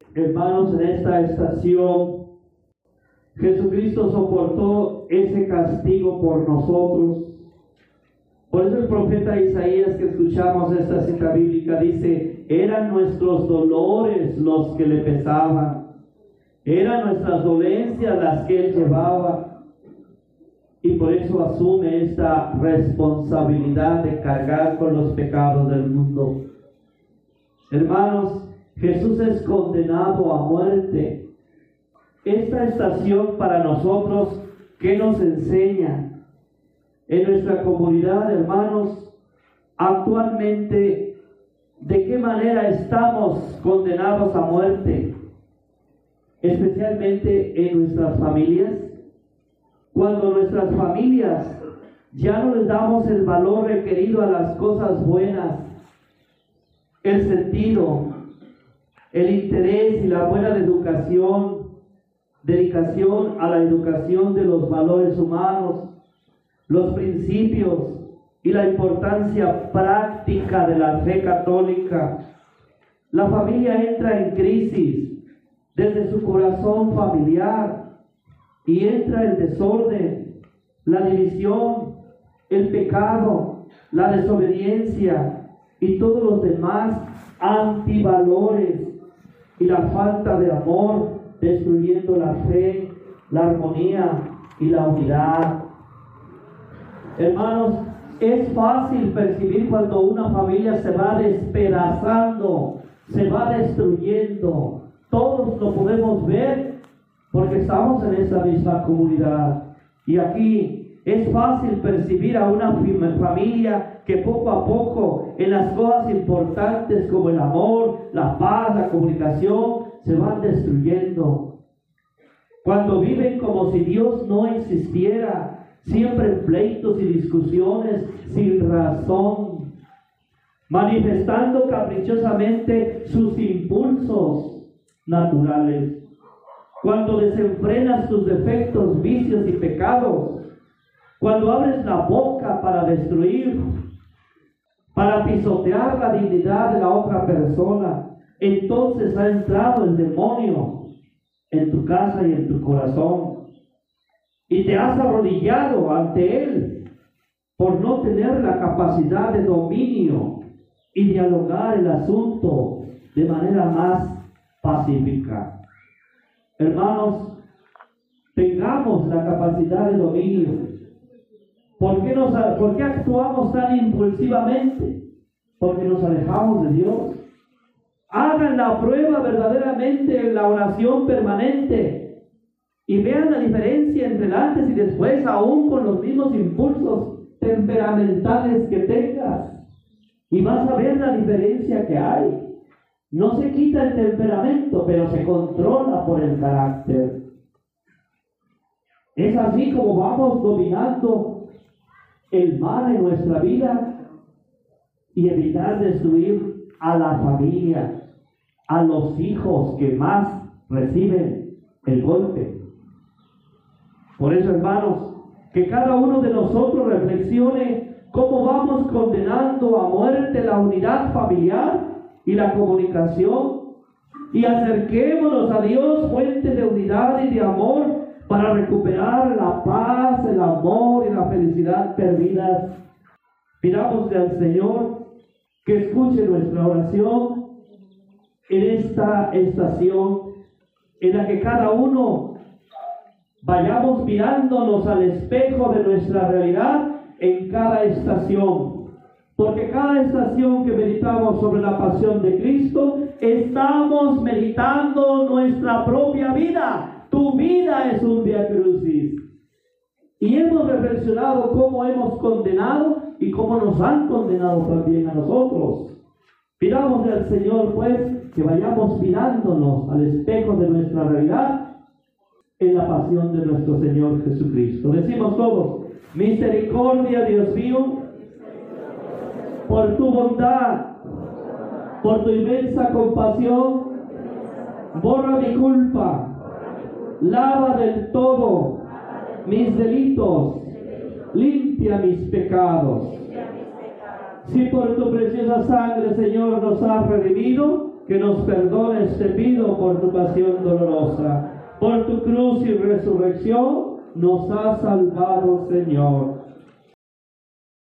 hermanos, en esta estación, Jesucristo soportó ese castigo por nosotros. Por eso el profeta Isaías, que escuchamos esta cita bíblica, dice: eran nuestros dolores los que le pesaban, eran nuestras dolencias las que él llevaba, y por eso asume esta responsabilidad de cargar con los pecados del mundo. Hermanos, Jesús es condenado a muerte. Esta estación para nosotros, ¿qué nos enseña? En nuestra comunidad, hermanos, actualmente, ¿de qué manera estamos condenados a muerte? Especialmente en nuestras familias. Cuando nuestras familias ya no les damos el valor requerido a las cosas buenas, el sentido, el interés y la buena dedicación a la educación de los valores humanos, los principios y la importancia práctica de la fe católica, la familia entra en crisis desde su corazón familiar y entra el desorden, la división, el pecado, la desobediencia y todos los demás antivalores y la falta de amor, destruyendo la fe, la armonía y la unidad. Hermanos, es fácil percibir cuando una familia se va despedazando, se va destruyendo. Todos lo podemos ver porque estamos en esa misma comunidad. Y aquí es fácil percibir a una familia que poco a poco, en las cosas importantes como el amor, la paz, la comunicación, se van destruyendo. Cuando viven como si Dios no existiera, siempre en pleitos y discusiones sin razón, manifestando caprichosamente sus impulsos naturales. Cuando desenfrenas tus defectos, vicios y pecados, cuando abres la boca para destruir, para pisotear la dignidad de la otra persona, entonces ha entrado el demonio en tu casa y en tu corazón. Y te has arrodillado ante él por no tener la capacidad de dominio y dialogar el asunto de manera más pacífica. Hermanos, tengamos la capacidad de dominio. ¿Por qué actuamos tan impulsivamente? Porque nos alejamos de Dios. Hagan la prueba verdaderamente en la oración permanente y vean la diferencia entre el antes y después, aún con los mismos impulsos temperamentales que tengas. Y vas a ver la diferencia que hay. No se quita el temperamento, pero se controla por el carácter. Es así como vamos dominando el mal en nuestra vida y evitar destruir a la familia, a los hijos que más reciben el golpe. Por eso, hermanos, que cada uno de nosotros reflexione cómo vamos condenando a muerte la unidad familiar y la comunicación, y acerquémonos a Dios, fuente de unidad y de amor, para recuperar la paz, el amor y la felicidad perdidas. Pidámosle al Señor que escuche nuestra oración en esta estación en la que cada uno vayamos mirándonos al espejo de nuestra realidad en cada estación. Porque cada estación que meditamos sobre la pasión de Cristo, estamos meditando nuestra propia vida. Tu vida es un Vía Crucis. Y hemos reflexionado cómo hemos condenado y cómo nos han condenado también a nosotros. Pidámosle al Señor, pues, que vayamos mirándonos al espejo de nuestra realidad en la pasión de nuestro Señor Jesucristo. Decimos todos: misericordia, Dios mío, por tu bondad, por tu inmensa compasión, borra mi culpa, lava del todo mis delitos, limpia mis pecados. Si por tu preciosa sangre, Señor, nos has redimido, que nos perdones, te pido por tu pasión dolorosa. Por tu cruz y resurrección nos has salvado, Señor.